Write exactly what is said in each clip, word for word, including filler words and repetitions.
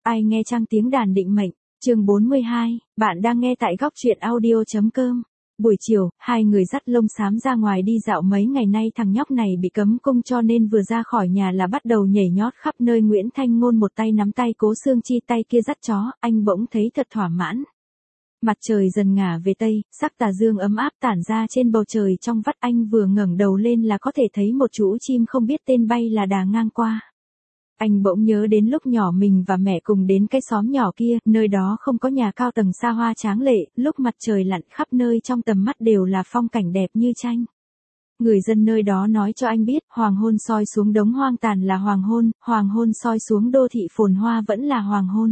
Ai nghe trang tiếng đàn định mệnh, chương bốn mươi hai, bạn đang nghe tại góc truyện audio.com. Buổi chiều, hai người dắt Lông Xám ra ngoài đi dạo mấy ngày nay thằng nhóc này bị cấm cung cho nên vừa ra khỏi nhà là bắt đầu nhảy nhót khắp nơi. Nguyễn Thanh Ngôn một tay nắm tay Cố Xương Chi, tay kia dắt chó, anh bỗng thấy thật thỏa mãn. Mặt trời dần ngả về tây, sắc tà dương ấm áp tản ra trên bầu trời trong vắt, anh vừa ngẩng đầu lên là có thể thấy một chú chim không biết tên bay là đà ngang qua. Anh bỗng nhớ đến lúc nhỏ mình và mẹ cùng đến cái xóm nhỏ kia, nơi đó không có nhà cao tầng xa hoa tráng lệ, lúc mặt trời lặn khắp nơi trong tầm mắt đều là phong cảnh đẹp như tranh. Người dân nơi đó nói cho anh biết, hoàng hôn soi xuống đống hoang tàn là hoàng hôn, hoàng hôn soi xuống đô thị phồn hoa vẫn là hoàng hôn.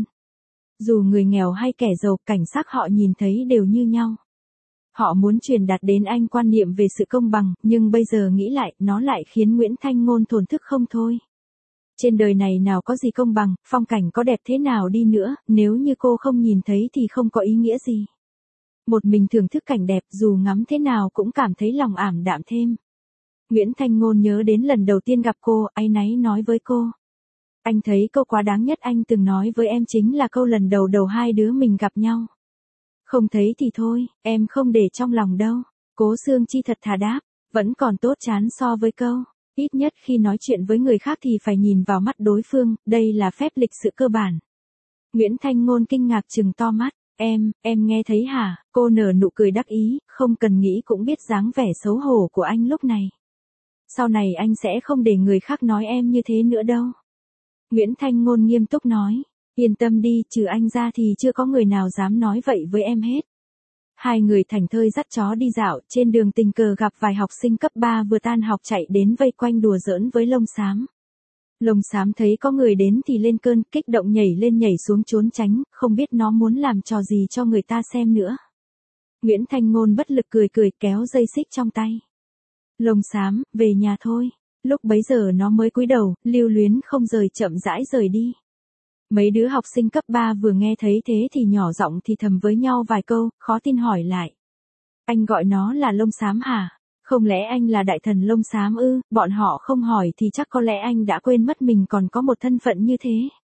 Dù người nghèo hay kẻ giàu, cảnh sắc họ nhìn thấy đều như nhau. Họ muốn truyền đạt đến anh quan niệm về sự công bằng, nhưng bây giờ nghĩ lại, nó lại khiến Nguyễn Thanh Ngôn thổn thức không thôi. Trên đời này nào có gì công bằng, phong cảnh có đẹp thế nào đi nữa, nếu như cô không nhìn thấy thì không có ý nghĩa gì. Một mình thưởng thức cảnh đẹp dù ngắm thế nào cũng cảm thấy lòng ảm đạm thêm. Nguyễn Thanh Ngôn nhớ đến lần đầu tiên gặp cô, áy náy nói với cô. Anh thấy câu quá đáng nhất anh từng nói với em chính là câu lần đầu đầu hai đứa mình gặp nhau. Không thấy thì thôi, em không để trong lòng đâu. Cố Xương Chi thật thà đáp, vẫn còn tốt chán so với câu. Ít nhất khi nói chuyện với người khác thì phải nhìn vào mắt đối phương, đây là phép lịch sự cơ bản. Nguyễn Thanh Ngôn kinh ngạc trừng to mắt, em, em nghe thấy hả? Cô nở nụ cười đắc ý, không cần nghĩ cũng biết dáng vẻ xấu hổ của anh lúc này. Sau này anh sẽ không để người khác nói em như thế nữa đâu. Nguyễn Thanh Ngôn nghiêm túc nói, yên tâm đi, trừ anh ra thì chưa có người nào dám nói vậy với em hết. Hai người thảnh thơi dắt chó đi dạo, trên đường tình cờ gặp vài học sinh cấp ba vừa tan học chạy đến vây quanh đùa giỡn với Lông Xám. Lông Xám thấy có người đến thì lên cơn, kích động nhảy lên nhảy xuống trốn tránh, không biết nó muốn làm trò gì cho người ta xem nữa. Nguyễn Thanh Ngôn bất lực cười cười kéo dây xích trong tay. Lông Xám, về nhà thôi. Lúc bấy giờ nó mới cúi đầu, lưu luyến không rời chậm rãi rời đi. Mấy đứa học sinh cấp ba vừa nghe thấy thế thì nhỏ giọng thì thầm với nhau vài câu, khó tin hỏi lại. Anh gọi nó là Lông Xám hả? Không lẽ anh là đại thần Lông Xám ư? Bọn họ không hỏi thì chắc có lẽ anh đã quên mất mình còn có một thân phận như thế.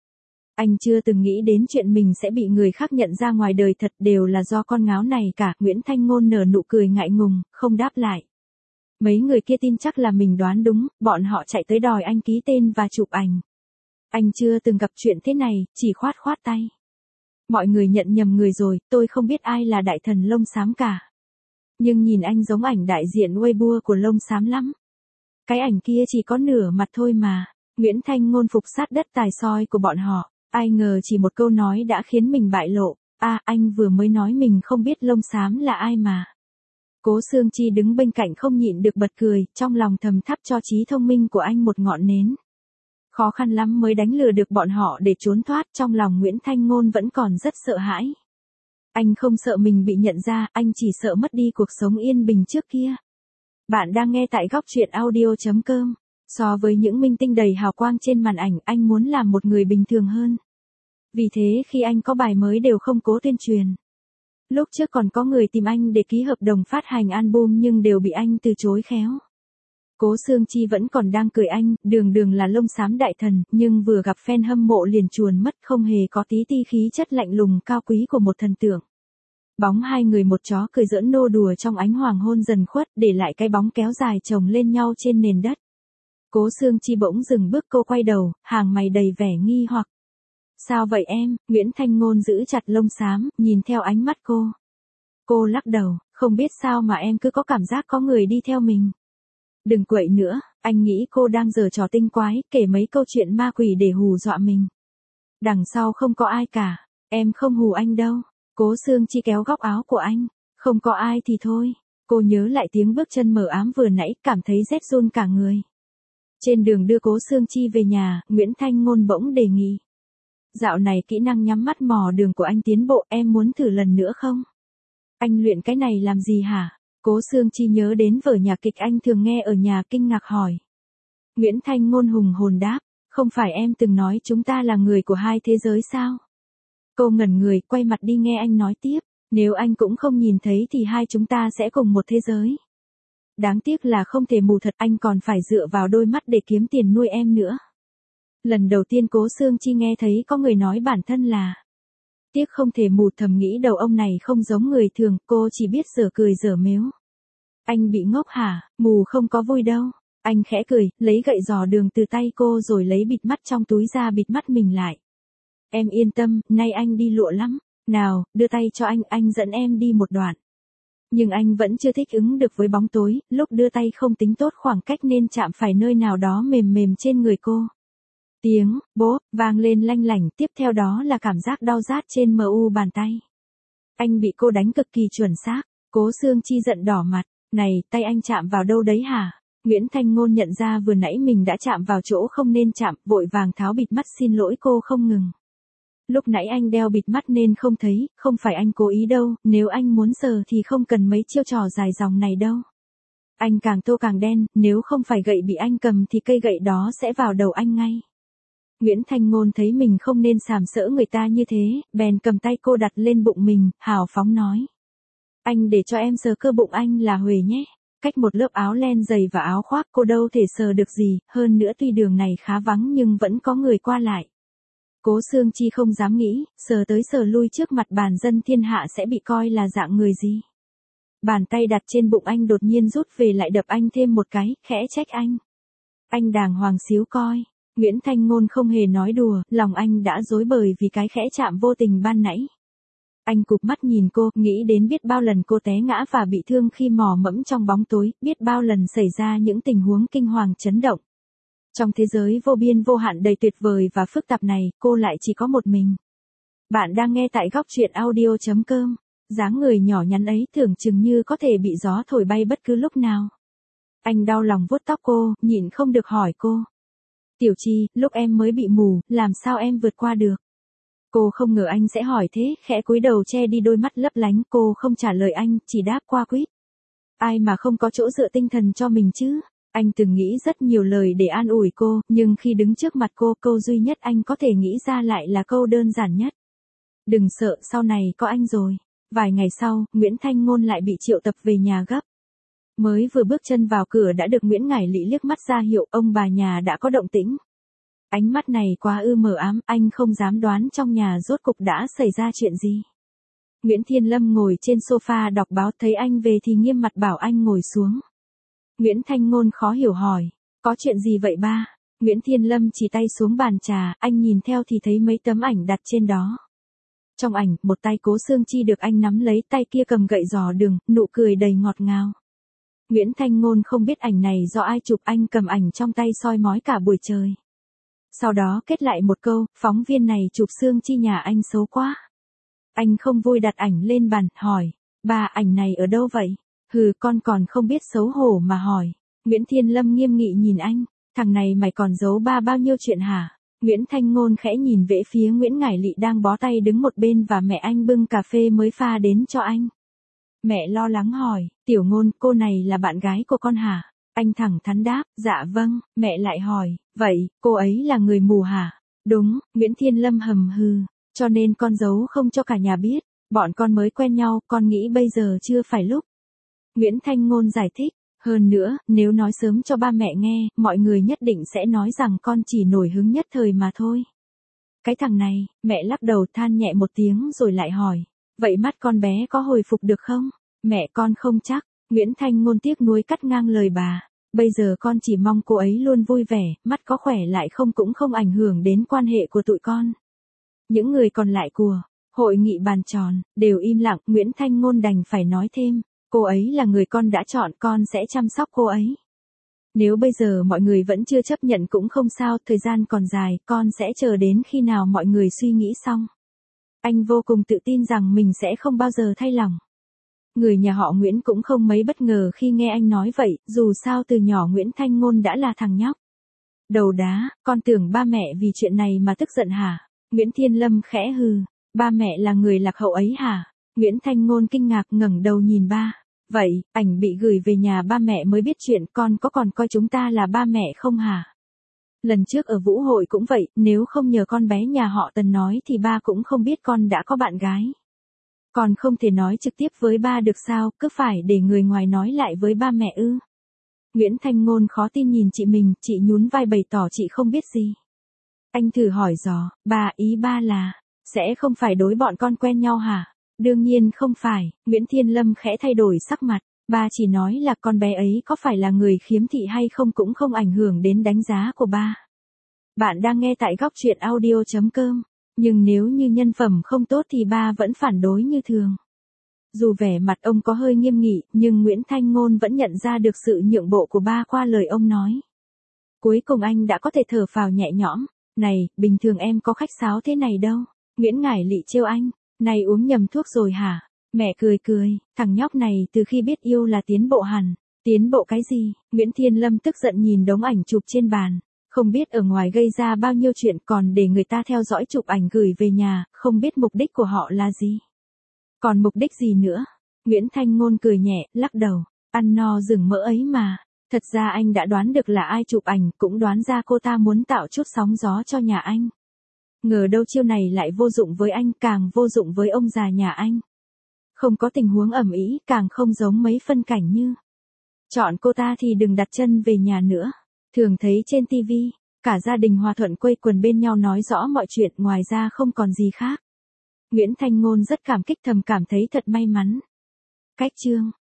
Anh chưa từng nghĩ đến chuyện mình sẽ bị người khác nhận ra ngoài đời thật, đều là do con ngáo này cả. Nguyễn Thanh Ngôn nở nụ cười ngại ngùng, không đáp lại. Mấy người kia tin chắc là mình đoán đúng, bọn họ chạy tới đòi anh ký tên và chụp ảnh. Anh chưa từng gặp chuyện thế này, chỉ khoát khoát tay. Mọi người nhận nhầm người rồi, tôi không biết ai là đại thần Lông Xám cả. Nhưng nhìn anh giống ảnh đại diện Weibo của Lông Xám lắm. Cái ảnh kia chỉ có nửa mặt thôi mà. Nguyễn Thanh Ngôn phục sát đất tài soi của bọn họ. Ai ngờ chỉ một câu nói đã khiến mình bại lộ. À, anh vừa mới nói mình không biết Lông Xám là ai mà. Cố Xương Chi đứng bên cạnh không nhịn được bật cười, trong lòng thầm thắp cho trí thông minh của anh một ngọn nến. Khó khăn lắm mới đánh lừa được bọn họ để trốn thoát, trong lòng Nguyễn Thanh Ngôn vẫn còn rất sợ hãi. Anh không sợ mình bị nhận ra, anh chỉ sợ mất đi cuộc sống yên bình trước kia. Bạn đang nghe tại góc truyện audio.com. So với những minh tinh đầy hào quang trên màn ảnh, anh muốn làm một người bình thường hơn. Vì thế khi anh có bài mới đều không cố tuyên truyền. Lúc trước còn có người tìm anh để ký hợp đồng phát hành album nhưng đều bị anh từ chối khéo. Cố Xương Chi vẫn còn đang cười anh, đường đường là Lông Xám đại thần, nhưng vừa gặp fan hâm mộ liền chuồn mất, không hề có tí ti khí chất lạnh lùng cao quý của một thần tượng. Bóng hai người một chó cười giỡn nô đùa trong ánh hoàng hôn dần khuất, để lại cái bóng kéo dài chồng lên nhau trên nền đất. Cố Xương Chi bỗng dừng bước, cô quay đầu, hàng mày đầy vẻ nghi hoặc. Sao vậy em? Nguyễn Thanh Ngôn giữ chặt Lông Xám, nhìn theo ánh mắt cô. Cô lắc đầu, không biết sao mà em cứ có cảm giác có người đi theo mình. Đừng quậy nữa, anh nghĩ cô đang giở trò tinh quái, kể mấy câu chuyện ma quỷ để hù dọa mình. Đằng sau không có ai cả, em không hù anh đâu. Cố Xương Chi kéo góc áo của anh, không có ai thì thôi. Cô nhớ lại tiếng bước chân mờ ám vừa nãy, cảm thấy rét run cả người. Trên đường đưa Cố Xương Chi về nhà, Nguyễn Thanh Ngôn bỗng đề nghị. Dạo này kỹ năng nhắm mắt mò đường của anh tiến bộ, em muốn thử lần nữa không? Anh luyện cái này làm gì hả? Cố Xương Chi nhớ đến vở nhạc kịch anh thường nghe ở nhà, kinh ngạc hỏi. Nguyễn Thanh Ngôn hùng hồn đáp, không phải em từng nói chúng ta là người của hai thế giới sao? Cô ngẩn người, quay mặt đi nghe anh nói tiếp, nếu anh cũng không nhìn thấy thì hai chúng ta sẽ cùng một thế giới. Đáng tiếc là không thể mù thật, anh còn phải dựa vào đôi mắt để kiếm tiền nuôi em nữa. Lần đầu tiên Cố Xương Chi nghe thấy có người nói bản thân là. Tiếc không thể mù, thầm nghĩ đầu ông này không giống người thường, cô chỉ biết giở cười giở mếu. Anh bị ngốc hả, mù không có vui đâu. Anh khẽ cười, lấy gậy giò đường từ tay cô rồi lấy bịt mắt trong túi ra bịt mắt mình lại. Em yên tâm, nay anh đi lụa lắm. Nào, đưa tay cho anh, anh dẫn em đi một đoạn. Nhưng anh vẫn chưa thích ứng được với bóng tối, lúc đưa tay không tính tốt khoảng cách nên chạm phải nơi nào đó mềm mềm trên người cô. Tiếng, bố, vang lên lanh lảnh, tiếp theo đó là cảm giác đau rát trên mờ u bàn tay. Anh bị cô đánh cực kỳ chuẩn xác, Cố Xương Chi giận đỏ mặt, này, tay anh chạm vào đâu đấy hả? Nguyễn Thanh Ngôn nhận ra vừa nãy mình đã chạm vào chỗ không nên chạm, vội vàng tháo bịt mắt xin lỗi cô không ngừng. Lúc nãy anh đeo bịt mắt nên không thấy, không phải anh cố ý đâu, nếu anh muốn sờ thì không cần mấy chiêu trò dài dòng này đâu. Anh càng tô càng đen, nếu không phải gậy bị anh cầm thì cây gậy đó sẽ vào đầu anh ngay. Nguyễn Thanh Ngôn thấy mình không nên sàm sỡ người ta như thế, bèn cầm tay cô đặt lên bụng mình, hào phóng nói. Anh để cho em sờ cơ bụng anh là Huệ nhé. Cách một lớp áo len dày và áo khoác cô đâu thể sờ được gì, hơn nữa tuy đường này khá vắng nhưng vẫn có người qua lại. Cố Xương Chi không dám nghĩ, sờ tới sờ lui trước mặt bàn dân thiên hạ sẽ bị coi là dạng người gì. Bàn tay đặt trên bụng anh đột nhiên rút về lại đập anh thêm một cái, khẽ trách anh. Anh đàng hoàng xíu coi. Nguyễn Thanh Ngôn không hề nói đùa, lòng anh đã rối bời vì cái khẽ chạm vô tình ban nãy. Anh cụp mắt nhìn cô, nghĩ đến biết bao lần cô té ngã và bị thương khi mò mẫm trong bóng tối, biết bao lần xảy ra những tình huống kinh hoàng chấn động. Trong thế giới vô biên vô hạn đầy tuyệt vời và phức tạp này, cô lại chỉ có một mình. Bạn đang nghe tại góc truyện audio chấm com. Dáng người nhỏ nhắn ấy tưởng chừng như có thể bị gió thổi bay bất cứ lúc nào. Anh đau lòng vuốt tóc cô, nhịn không được hỏi cô. Tiểu Chi, lúc em mới bị mù, làm sao em vượt qua được? Cô không ngờ anh sẽ hỏi thế, khẽ cúi đầu che đi đôi mắt lấp lánh, cô không trả lời anh, chỉ đáp qua quýt. Ai mà không có chỗ dựa tinh thần cho mình chứ? Anh từng nghĩ rất nhiều lời để an ủi cô, nhưng khi đứng trước mặt cô, câu duy nhất anh có thể nghĩ ra lại là câu đơn giản nhất. Đừng sợ, sau này có anh rồi. Vài ngày sau, Nguyễn Thanh Ngôn lại bị triệu tập về nhà gấp. Mới vừa bước chân vào cửa đã được Nguyễn Ngải Lị liếc mắt ra hiệu ông bà nhà đã có động tĩnh. Ánh mắt này quá ư mờ ám, anh không dám đoán trong nhà rốt cục đã xảy ra chuyện gì. Nguyễn Thiên Lâm ngồi trên sofa đọc báo, thấy anh về thì nghiêm mặt bảo anh ngồi xuống. Nguyễn Thanh Ngôn khó hiểu hỏi, có chuyện gì vậy ba? Nguyễn Thiên Lâm chỉ tay xuống bàn trà, anh nhìn theo thì thấy mấy tấm ảnh đặt trên đó. Trong ảnh, một tay Cố Xương Chi được anh nắm lấy, tay kia cầm gậy giò đường, nụ cười đầy ngọt ngào. Nguyễn Thanh Ngôn không biết ảnh này do ai chụp, anh cầm ảnh trong tay soi mói cả buổi trời. Sau đó kết lại một câu, phóng viên này chụp Xương Chi nhà anh xấu quá. Anh không vui đặt ảnh lên bàn, hỏi, ba ảnh này ở đâu vậy? Hừ, con còn không biết xấu hổ mà hỏi. Nguyễn Thiên Lâm nghiêm nghị nhìn anh, thằng này mày còn giấu ba bao nhiêu chuyện hả? Nguyễn Thanh Ngôn khẽ nhìn về phía Nguyễn Ngải Lị đang bó tay đứng một bên và mẹ anh bưng cà phê mới pha đến cho anh. Mẹ lo lắng hỏi, Tiểu Ngôn, cô này là bạn gái của con hả? Anh thẳng thắn đáp, dạ vâng. Mẹ lại hỏi, vậy, cô ấy là người mù hả? Đúng, Nguyễn Thiên Lâm hầm hừ, cho nên con giấu không cho cả nhà biết, bọn con mới quen nhau, con nghĩ bây giờ chưa phải lúc. Nguyễn Thanh Ngôn giải thích, hơn nữa, nếu nói sớm cho ba mẹ nghe, mọi người nhất định sẽ nói rằng con chỉ nổi hứng nhất thời mà thôi. Cái thằng này, mẹ lắc đầu than nhẹ một tiếng rồi lại hỏi, vậy mắt con bé có hồi phục được không? Mẹ con không chắc. Nguyễn Thanh Ngôn tiếc nuối cắt ngang lời bà, bây giờ con chỉ mong cô ấy luôn vui vẻ, mắt có khỏe lại không cũng không ảnh hưởng đến quan hệ của tụi con. Những người còn lại của hội nghị bàn tròn đều im lặng, Nguyễn Thanh Ngôn đành phải nói thêm, cô ấy là người con đã chọn, con sẽ chăm sóc cô ấy. Nếu bây giờ mọi người vẫn chưa chấp nhận cũng không sao, thời gian còn dài, con sẽ chờ đến khi nào mọi người suy nghĩ xong. Anh vô cùng tự tin rằng mình sẽ không bao giờ thay lòng. Người nhà họ Nguyễn cũng không mấy bất ngờ khi nghe anh nói vậy, dù sao từ nhỏ Nguyễn Thanh Ngôn đã là thằng nhóc. Đầu đá, con tưởng ba mẹ vì chuyện này mà tức giận hả? Nguyễn Thiên Lâm khẽ hừ, ba mẹ là người lạc hậu ấy hả? Nguyễn Thanh Ngôn kinh ngạc ngẩng đầu nhìn ba. Vậy, ảnh bị gửi về nhà ba mẹ mới biết chuyện, con có còn coi chúng ta là ba mẹ không hả? Lần trước ở vũ hội cũng vậy, nếu không nhờ con bé nhà họ Tần nói thì ba cũng không biết con đã có bạn gái. Còn không thể nói trực tiếp với ba được sao, cứ phải để người ngoài nói lại với ba mẹ ư? Nguyễn Thanh Ngôn khó tin nhìn chị mình, chị nhún vai bày tỏ chị không biết gì. Anh thử hỏi dò, ba ý ba là, sẽ không phải đối bọn con quen nhau hả? Đương nhiên không phải, Nguyễn Thiên Lâm khẽ thay đổi sắc mặt, ba chỉ nói là con bé ấy có phải là người khiếm thị hay không cũng không ảnh hưởng đến đánh giá của ba. Bạn đang nghe tại góc truyện audio.com, nhưng nếu như nhân phẩm không tốt thì ba vẫn phản đối như thường. Dù vẻ mặt ông có hơi nghiêm nghị, nhưng Nguyễn Thanh Ngôn vẫn nhận ra được sự nhượng bộ của ba qua lời ông nói. Cuối cùng anh đã có thể thở phào nhẹ nhõm, này, bình thường em có khách sáo thế này đâu. Nguyễn Ngải Lị trêu anh, này uống nhầm thuốc rồi hả? Mẹ cười cười, thằng nhóc này từ khi biết yêu là tiến bộ hẳn. Tiến bộ cái gì? Nguyễn Thiên Lâm tức giận nhìn đống ảnh chụp trên bàn. Không biết ở ngoài gây ra bao nhiêu chuyện còn để người ta theo dõi chụp ảnh gửi về nhà, không biết mục đích của họ là gì. Còn mục đích gì nữa? Nguyễn Thanh Ngôn cười nhẹ, lắc đầu, ăn no rừng mỡ ấy mà. Thật ra anh đã đoán được là ai chụp ảnh, cũng đoán ra cô ta muốn tạo chút sóng gió cho nhà anh. Ngờ đâu chiêu này lại vô dụng với anh, càng vô dụng với ông già nhà anh. Không có tình huống ầm ĩ, càng không giống mấy phân cảnh như. Chọn cô ta thì đừng đặt chân về nhà nữa. Thường thấy trên tivi, cả gia đình hòa thuận quây quần bên nhau nói rõ mọi chuyện, ngoài ra không còn gì khác. Nguyễn Thanh Ngôn rất cảm kích, thầm cảm thấy thật may mắn. Cách chương